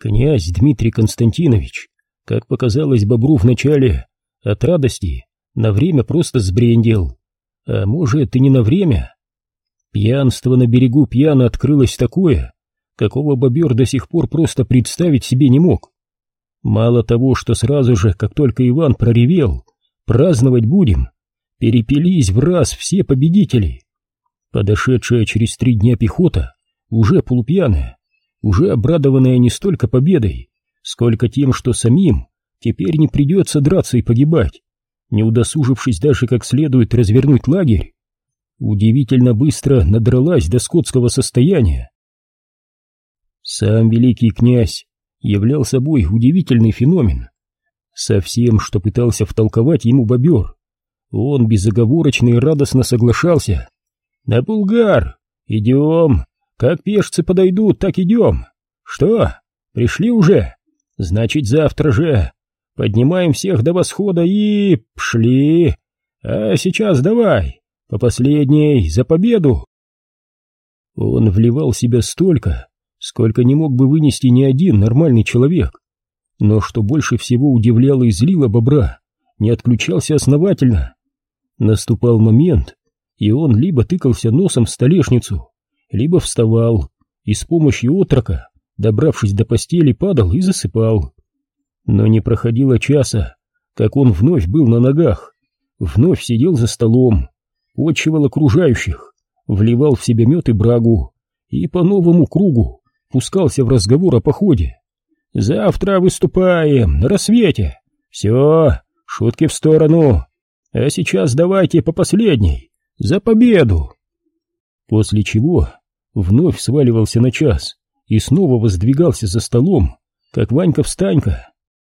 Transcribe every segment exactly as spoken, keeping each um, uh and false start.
Князь Дмитрий Константинович, как показалось Бобру вначале, от радости на время просто сбрендел. А может, и не на время. Пьянство на берегу Пьяна открылось такое, какого бобер до сих пор просто представить себе не мог. Мало того, что сразу же, как только Иван проревел «праздновать будем», перепились в раз все победители. Подошедшая через три дня пехота, уже полупьяная, уже обрадованная не столько победой, сколько тем, что самим теперь не придется драться и погибать, не удосужившись даже как следует развернуть лагерь, удивительно быстро надралась до скотского состояния. Сам великий князь являл собой удивительный феномен. Со всем, что пытался втолковать ему бобер, он безоговорочно и радостно соглашался. «На Булгар! Идем! Как пешцы подойдут, так идем! Что, пришли уже? Значит, завтра же! Поднимаем всех до восхода и... пшли! А сейчас давай, по последней, за победу!» Он вливал в себя столько, сколько не мог бы вынести ни один нормальный человек. Но что больше всего удивляло и злило бобра, не отключался основательно. Наступал момент, и он либо тыкался носом в столешницу, либо вставал и с помощью отрока, добравшись до постели, падал и засыпал. Но не проходило часа, как он вновь был на ногах, вновь сидел за столом, почивал окружающих, вливал в себя мед и брагу и по новому кругу пускался в разговор о походе. «Завтра выступаем, на рассвете. Все, шутки в сторону. А сейчас давайте по последней, за победу!» После чего вновь сваливался на час и снова воздвигался за столом, как Ванька-встанька.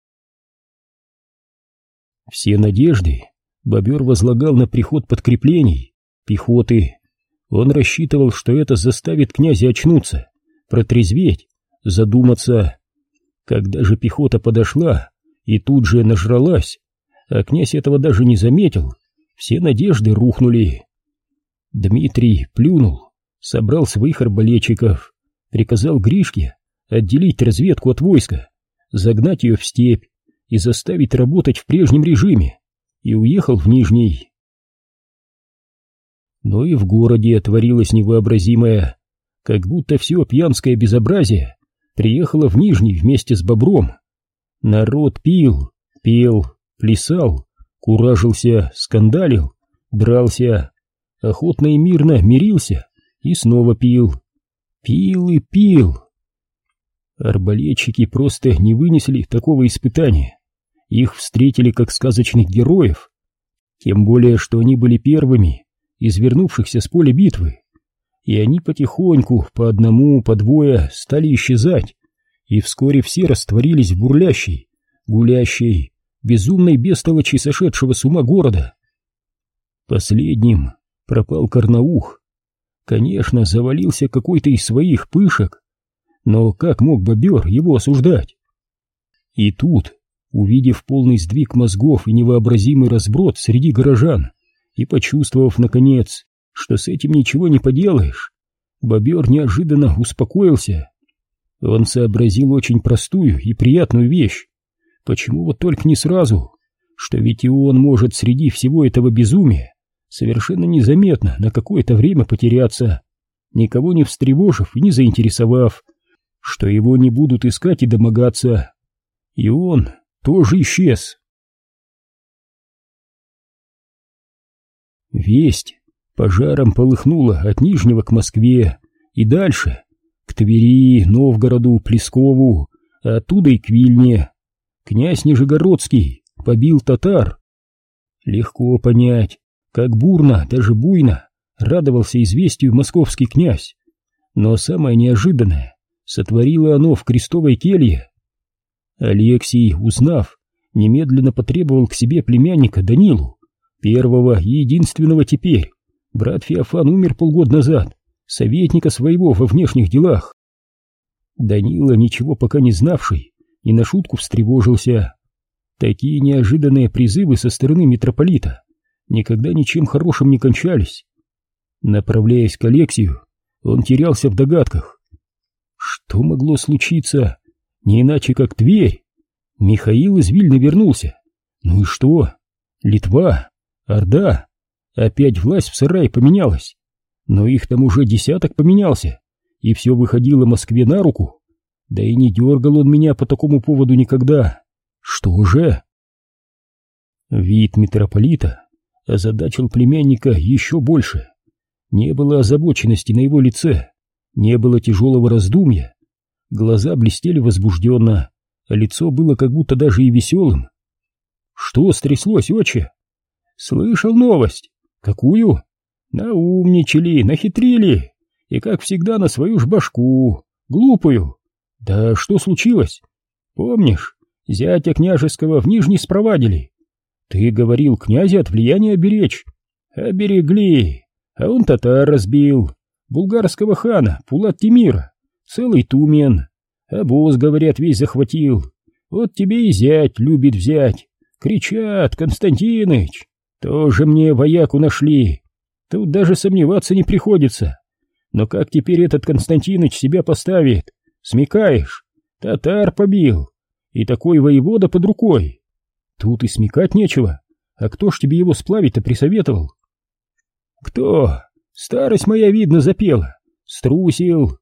Все надежды бобер возлагал на приход подкреплений, пехоты. Он рассчитывал, что это заставит князя очнуться, протрезветь, задуматься. Когда же пехота подошла и тут же нажралась, а князь этого даже не заметил, все надежды рухнули. Дмитрий плюнул, собрал своих арбалетчиков, приказал Гришке отделить разведку от войска, загнать ее в степь и заставить работать в прежнем режиме, и уехал в Нижний. Но и в городе творилось невообразимое, как будто все пьянское безобразие приехало в Нижний вместе с бобром. Народ пил, пел, плясал, куражился, скандалил, дрался, охотно и мирно мирился и снова пил, пил и пил. Арбалетчики просто не вынесли такого испытания, их встретили как сказочных героев, тем более, что они были первыми из вернувшихся с поля битвы, и они потихоньку, по одному, по двое, стали исчезать, и вскоре все растворились в бурлящей, гулящей, безумной бестолочи сошедшего с ума города. Последним пропал Карнаух. Конечно, завалился какой-то из своих пышек, но как мог бобер его осуждать? И тут, увидев полный сдвиг мозгов и невообразимый разброд среди горожан, и почувствовав, наконец, что с этим ничего не поделаешь, бобер неожиданно успокоился. Он сообразил очень простую и приятную вещь. Почему вот только не сразу? Что ведь и он может среди всего этого безумия совершенно незаметно на какое-то время потеряться, никого не встревожив и не заинтересовав, что его не будут искать и домогаться. И он тоже исчез. Весть пожаром полыхнула от Нижнего к Москве и дальше, к Твери, Новгороду, Плескову, а оттуда и к Вильне. Князь Нижегородский побил татар. Легко понять, как бурно, даже буйно радовался известию московский князь, но самое неожиданное сотворило оно в крестовой келье. Алексий, узнав, немедленно потребовал к себе племянника Данилу, первого и единственного теперь. Брат Феофан умер полгода назад, советника своего во внешних делах. Данила, ничего пока не знавший, и на шутку встревожился. Такие неожиданные призывы со стороны митрополита никогда ничем хорошим не кончались. Направляясь к Алексию, он терялся в догадках. Что могло случиться? Не иначе как Тверь. Михаил из Вильны вернулся. Ну и что? Литва, Орда. Опять власть в сарае поменялась. Но их там уже десяток поменялся, и все выходило Москве на руку. Да и не дергал он меня по такому поводу никогда. Что же? Вид митрополита озадачил племянника еще больше. Не было озабоченности на его лице, не было тяжелого раздумья. Глаза блестели возбужденно, а лицо было как будто даже и веселым. Что стряслось, отче? Слышал новость. Какую? Наумничали, нахитрили, и, как всегда, на свою ж башку, глупую. Да что случилось? Помнишь, зятя княжеского в Нижний спровадили? Ты говорил, князя от влияния беречь. Оберегли, а он татар разбил, булгарского хана Пулат-Тимира, целый Тумен. Обоз, говорят, весь захватил. Вот тебе и зять любит взять. Кричат: Константиныч, тоже мне вояку нашли. Тут даже сомневаться не приходится. Но как теперь этот Константиныч себя поставит? Смекаешь? Татар побил. И такой воевода под рукой. Тут и смекать нечего. А кто ж тебе его сплавить-то присоветовал? Кто? Старость моя, видно, запела. Струсил.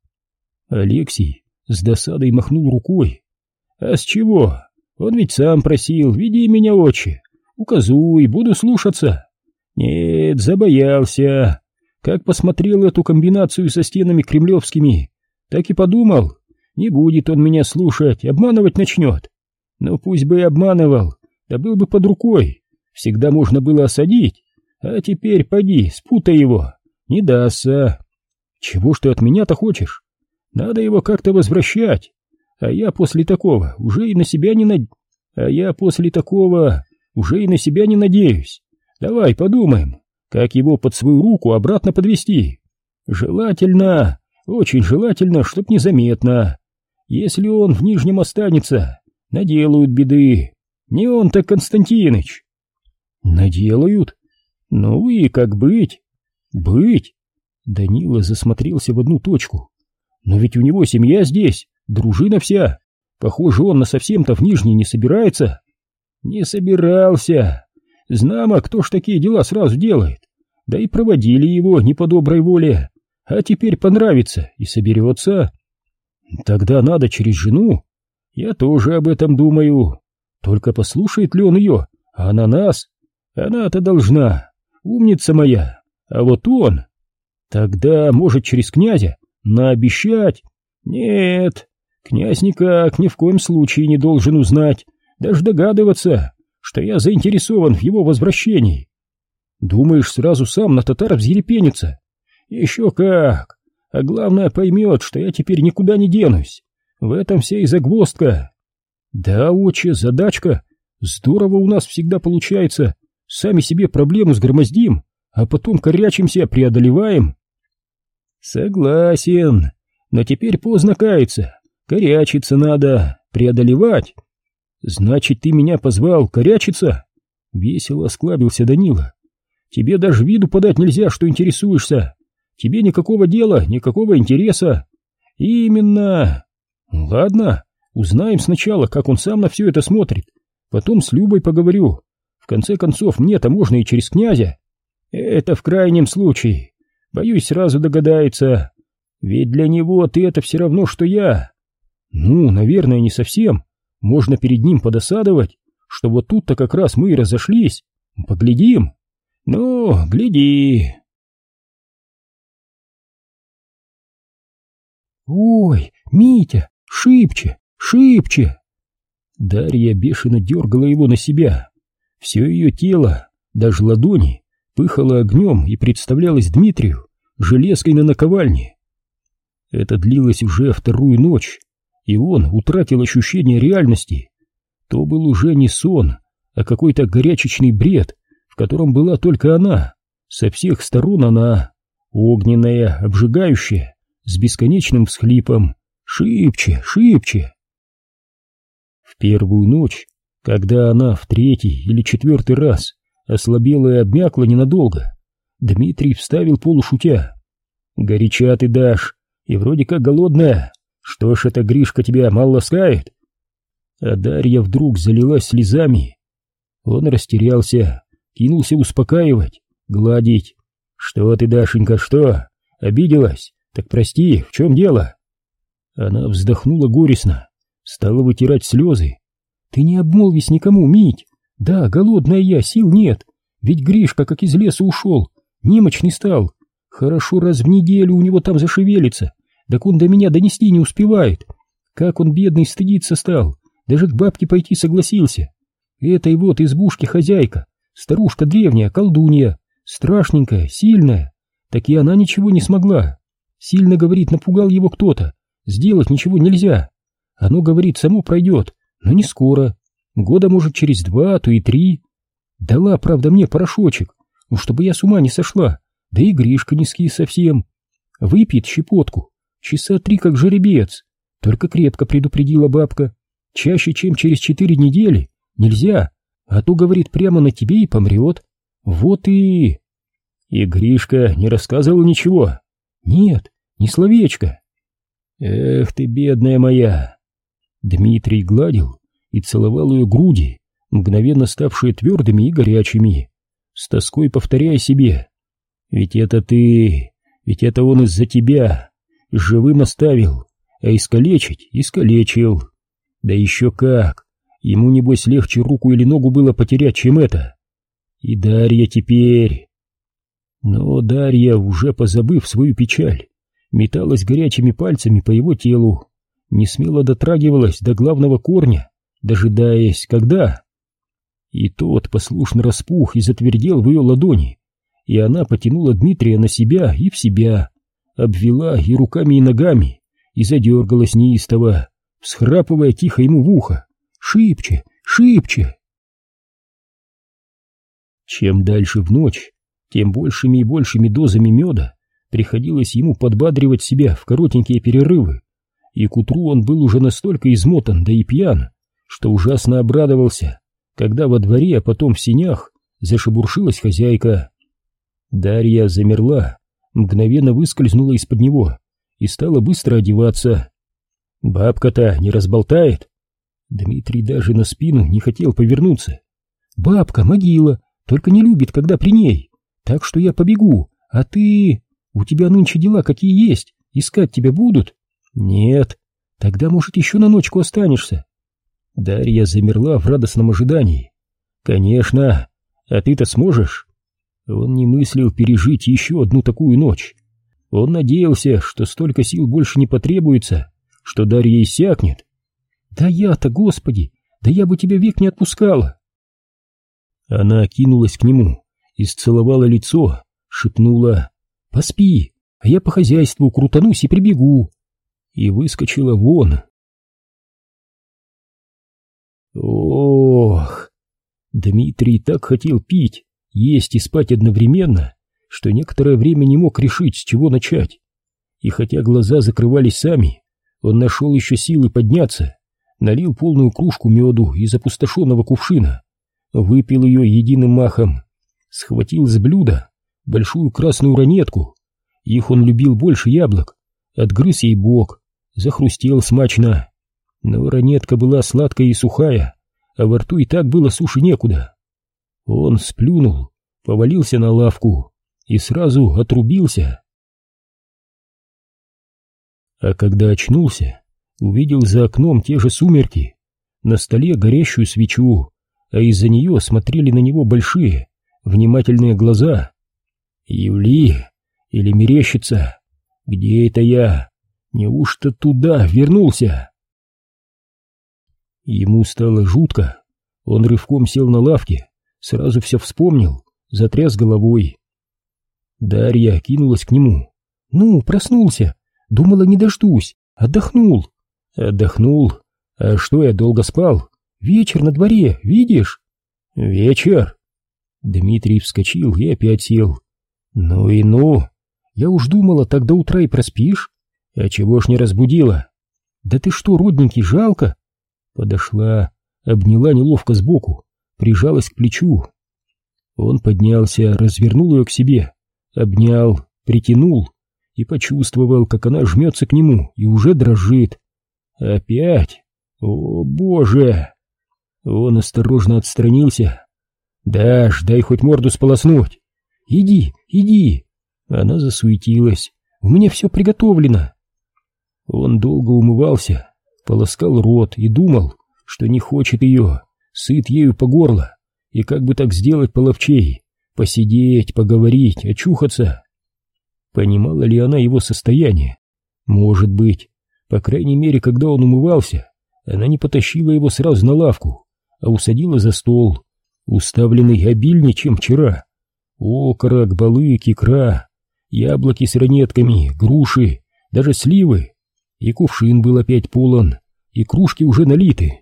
Алексей с досадой махнул рукой. А с чего? Он ведь сам просил: веди меня, отче, указуй, буду слушаться. Нет, забоялся. Как посмотрел эту комбинацию со стенами кремлевскими, так и подумал, не будет он меня слушать, обманывать начнет. Ну пусть бы и обманывал, да был бы под рукой, всегда можно было осадить. А теперь поди, спутай его, не дастся. Чего ж ты от меня-то хочешь? Надо его как-то возвращать. А я после такого уже и на себя не над... А я после такого уже и на себя не надеюсь. Давай подумаем, как его под свою руку обратно подвести. Желательно, очень желательно, чтоб незаметно. Если он в Нижнем останется, наделают беды. Не он, так Константиныч. Наделают? Ну и как быть? Быть? Данила засмотрелся в одну точку. Но ведь у него семья здесь, дружина вся. Похоже, он насовсем-то в Нижний не собирается. Не собирался. Знамо, кто ж такие дела сразу делает. Да и проводили его не по доброй воле. А теперь понравится и соберется. Тогда надо через жену. Я тоже об этом думаю. Только послушает ли он ее, а она нас? Она-то должна. Умница моя. А вот он... Тогда, может, через князя наобещать? Нет, князь никак, ни в коем случае не должен узнать, даже догадываться, что я заинтересован в его возвращении. Думаешь, сразу сам на татар взъерепенится? Еще как! А главное, поймет, что я теперь никуда не денусь. В этом вся и загвоздка. Да, отче, задачка. Здорово у нас всегда получается. Сами себе проблему сгромоздим, а потом корячимся, преодолеваем. Согласен, но теперь поздно каяться. Корячиться надо, преодолевать. Значит, ты меня позвал корячиться? Весело осклабился Данила. Тебе даже виду подать нельзя, что интересуешься. Тебе никакого дела, никакого интереса. Именно. Ладно, узнаем сначала, как он сам на все это смотрит. Потом с Любой поговорю. В конце концов, мне-то можно и через князя. Это в крайнем случае. Боюсь, сразу догадается. Ведь для него ты это все равно, что я. Ну, наверное, не совсем. Можно перед ним подосадовать, что вот тут-то как раз мы и разошлись. Поглядим. Ну, гляди. Ой, Митя, шибче, шибче. Дарья бешено дергала его на себя. Все ее тело, даже ладони, пыхало огнем и представлялось Дмитрию железкой на наковальне. Это длилось уже вторую ночь, и он утратил ощущение реальности. То был уже не сон, а какой-то горячечный бред, в котором была только она, со всех сторон она, огненная, обжигающая, с бесконечным всхлипом, шибче, шибче. В первую ночь, когда она в третий или четвертый раз ослабела и обмякла ненадолго, Дмитрий вставил полушутя: «Горяча ты, Даш, и вроде как голодная. Что ж это Гришка тебя мало ласкает? А Дарья вдруг залилась слезами. Он растерялся, кинулся успокаивать, гладить. «Что ты, Дашенька, что? Обиделась? Так прости, в чем дело?» Она вздохнула горестно, стала вытирать слезы. «Ты не обмолвись никому, Мить. Да, голодная я, сил нет. Ведь Гришка как из леса ушел, немощный стал. Хорошо раз в неделю у него там зашевелится, так он до меня донести не успевает. Как он, бедный, стыдиться стал, даже к бабке пойти согласился. Этой вот избушки хозяйка, старушка древняя, колдунья, страшненькая, сильная. Так и она ничего не смогла. Сильно, говорит, напугал его кто-то, сделать ничего нельзя. Оно, говорит, само пройдет, но не скоро. Года, может, через два, а то и три. Дала, правда, мне порошочек, ну, чтобы я с ума не сошла. Да и Гришка не скис совсем. Выпьет щепотку, часа три как жеребец. Только крепко предупредила бабка. Чаще, чем через четыре недели, нельзя, а то, говорит, прямо на тебе и помрет. Вот и... И Гришка не рассказывал ничего? Нет, ни словечко. Эх ты, бедная моя. Дмитрий гладил и целовал ее груди, мгновенно ставшие твердыми и горячими, с тоской повторяя себе: ведь это ты, ведь это он из-за тебя живым оставил, а искалечить искалечил. Да еще как, ему небось легче руку или ногу было потерять, чем это. И Дарья теперь... Но Дарья, уже позабыв свою печаль, металась горячими пальцами по его телу, не смело дотрагивалась до главного корня, дожидаясь, когда... И тот послушно распух и затвердел в ее ладони, и она потянула Дмитрия на себя и в себя, обвела и руками, и ногами, и задергалась неистово, всхрапывая тихо ему в ухо: «Шибче, шибче!» Чем дальше в ночь, тем большими и большими дозами меда приходилось ему подбадривать себя в коротенькие перерывы, и к утру он был уже настолько измотан, да и пьян, что ужасно обрадовался, когда во дворе, а потом в сенях зашебуршилась хозяйка. Дарья замерла, мгновенно выскользнула из-под него и стала быстро одеваться. «Бабка-то не разболтает?» Дмитрий даже на спину не хотел повернуться. «Бабка могила, только не любит, когда при ней. Так что я побегу, а ты... У тебя нынче дела какие есть, искать тебя будут?» «Нет». «Тогда, может, еще на ночку останешься?» Дарья замерла в радостном ожидании. «Конечно, а ты-то сможешь?» Он не мыслил пережить еще одну такую ночь. Он надеялся, что столько сил больше не потребуется, что Дарья иссякнет. «Да я-то, Господи, да я бы тебя век не отпускала!» Она кинулась к нему, исцеловала лицо, шепнула: «Поспи, а я по хозяйству крутанусь и прибегу», и выскочила вон. Ох! Дмитрий так хотел пить, есть и спать одновременно, что некоторое время не мог решить, с чего начать. И хотя глаза закрывались сами, он нашел еще силы подняться, налил полную кружку меду из опустошенного кувшина, выпил ее единым махом, схватил с блюда большую красную ранетку, их он любил больше яблок, отгрыз ей бок, захрустел смачно. Но ранетка была сладкая и сухая, а во рту и так было суши некуда. Он сплюнул, повалился на лавку и сразу отрубился. А когда очнулся, увидел за окном те же сумерки, на столе горящую свечу, а из-за нее смотрели на него большие, внимательные глаза. «Юли, или мерещится? Где это я? Неужто туда вернулся?» Ему стало жутко. Он рывком сел на лавке, сразу все вспомнил, затряс головой. Дарья кинулась к нему. «Ну, проснулся. Думала, не дождусь. Отдохнул». «Отдохнул? А что, я долго спал? Вечер на дворе, видишь?» «Вечер?» Дмитрий вскочил и опять сел. «Ну и ну! Я уж думала, так до утра и проспишь. А чего ж не разбудила?» «Да ты что, родненький, жалко?» Подошла, обняла неловко сбоку, прижалась к плечу. Он поднялся, развернул ее к себе, обнял, притянул и почувствовал, как она жмется к нему и уже дрожит. «Опять? О, боже! Он осторожно отстранился. Даш, дай хоть морду сполоснуть. Иди, иди. Она засуетилась. У меня все приготовлено. Он долго умывался, полоскал рот и думал, что не хочет ее, сыт ею по горло, и как бы так сделать половчей, посидеть, поговорить, очухаться. Понимала ли она его состояние? Может быть. По крайней мере, когда он умывался, она не потащила его сразу на лавку, а усадила за стол, уставленный обильнее, чем вчера. Окорок, балык, икра, яблоки с ранетками, груши, даже сливы. И кувшин был опять полон, и кружки уже налиты.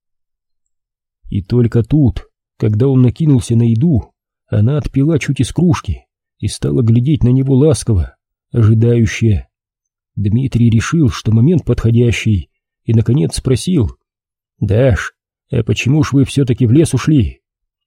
И только тут, когда он накинулся на еду, она отпила чуть из кружки и стала глядеть на него ласково, ожидающе. Дмитрий решил, что момент подходящий, и, наконец, спросил: «Даш, а почему ж вы все-таки в лес ушли?»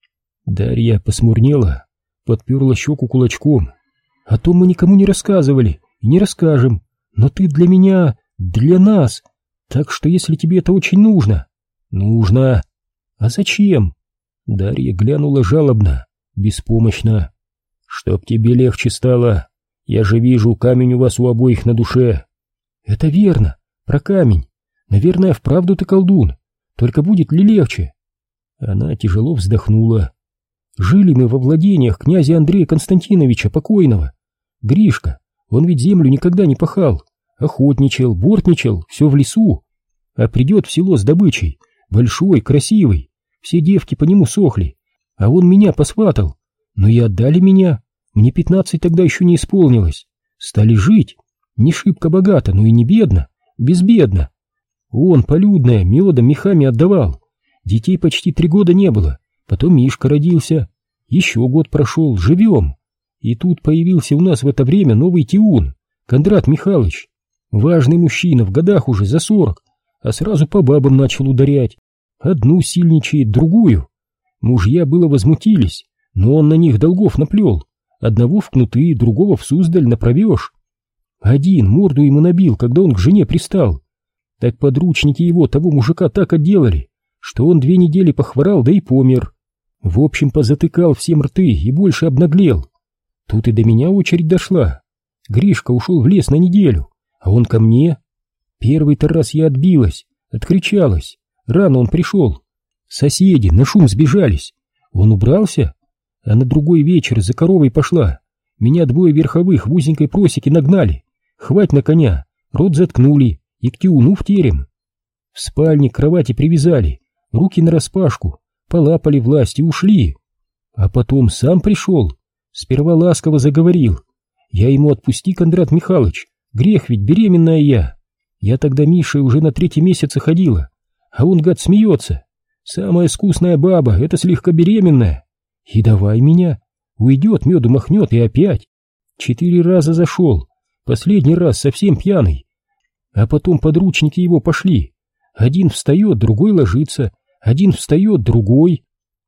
Дарья посмурнела, подперла щеку кулачком. «О том мы никому не рассказывали и не расскажем, но ты для меня, для нас, так что если тебе это очень нужно...» «Нужно. А зачем?» Дарья глянула жалобно, беспомощно. «Чтоб тебе легче стало. Я же вижу, камень у вас у обоих на душе». «Это верно, про камень. Наверное, вправду ты колдун. Только будет ли легче?» Она тяжело вздохнула. «Жили мы во владениях князя Андрея Константиновича покойного. Гришка, он ведь землю никогда не пахал, охотничал, бортничал, все в лесу. А придет в село с добычей, большой, красивый, все девки по нему сохли, а он меня посватал. Но и отдали меня, мне пятнадцать тогда еще не исполнилось. Стали жить, не шибко богато, но и не бедно, безбедно. Он полюдное, медом, мехами отдавал. Детей почти три года не было, потом Мишка родился. Еще год прошел, живем. И тут появился у нас в это время новый тиун, Кондрат Михайлович. Важный мужчина, в годах уже за сорок, а сразу по бабам начал ударять. Одну сильничает, другую. Мужья было возмутились, но он на них долгов наплел. Одного в кнуты, другого в Суздаль направешь. Один морду ему набил, когда он к жене пристал. Так подручники его того мужика так отделали, что он две недели похворал, да и помер. В общем, позатыкал всем рты и больше обнаглел. Тут и до меня очередь дошла. Гришка ушел в лес на неделю, а он ко мне. Первый-то раз я отбилась, откричалась. Рано он пришел. Соседи на шум сбежались. Он убрался, а на другой вечер за коровой пошла. Меня двое верховых в узенькой просеке нагнали. Хвать на коня, рот заткнули и к тиуну в терем. В спальне к кровати привязали, руки нараспашку, полапали власть и ушли. А потом сам пришел, сперва ласково заговорил. Я ему: отпусти, Кондрат Михайлович, грех ведь, беременная я. Я тогда Мише уже на третьем месяце ходила, а он, гад, смеется. Самая искусная баба, это слегка беременная. И давай меня, уйдет, меду махнет, и опять. Четыре раза зашел, последний раз совсем пьяный. А потом подручники его пошли. Один встает, другой ложится, один встает, другой.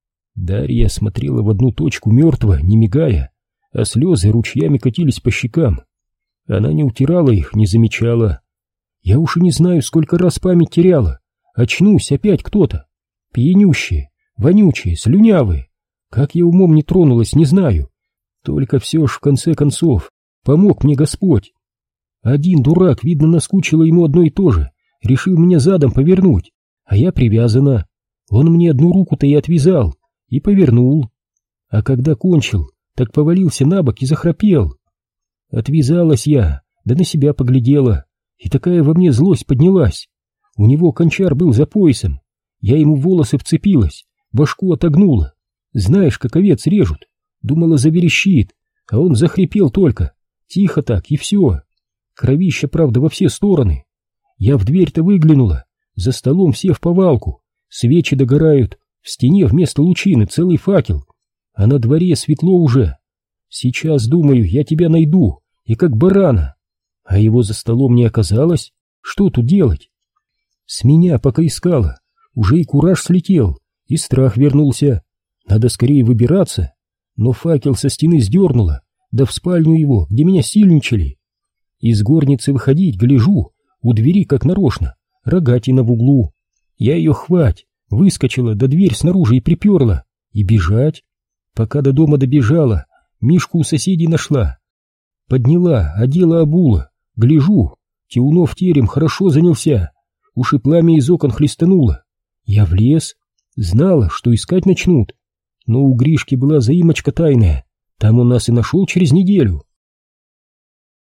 Дарья смотрела в одну точку мертво, не мигая, а слезы ручьями катились по щекам. Она не утирала их, не замечала. Я уж и не знаю, сколько раз память теряла. Очнусь, опять кто-то. Пьянющие, вонючие, слюнявые. Как я умом не тронулась, не знаю. Только все ж в конце концов помог мне Господь. Один дурак, видно, наскучило ему одно и то же, решил меня задом повернуть, а я привязана. Он мне одну руку-то и отвязал, и повернул. А когда кончил, так повалился на бок и захрапел. Отвязалась я, да на себя поглядела, и такая во мне злость поднялась. У него кончар был за поясом, я ему в волосы вцепилась, башку отогнула. Знаешь, как овец режут, думала, заверещит, а он захрипел только, тихо так, и все. Кровища, правда, во все стороны. Я в дверь-то выглянула, за столом все в повалку, свечи догорают, в стене вместо лучины целый факел, а на дворе светло уже. Сейчас, думаю, я тебя найду, и как барана. А его за столом не оказалось, что тут делать? С меня, пока искала, уже и кураж слетел, и страх вернулся. Надо скорее выбираться, но факел со стены сдернула, да в спальню его, где меня сильничали. Из горницы выходить, гляжу, у двери, как нарочно, рогатина в углу. Я ее хвать, выскочила, да дверь снаружи и приперла. И бежать. Пока до дома добежала, Мишку у соседей нашла. Подняла, одела, обула. Гляжу, Тиунов терем хорошо занялся. Уж и пламя из окон хлестануло. Я влез. Знала, что искать начнут. Но у Гришки была заимочка тайная. Там он нас и нашел через неделю.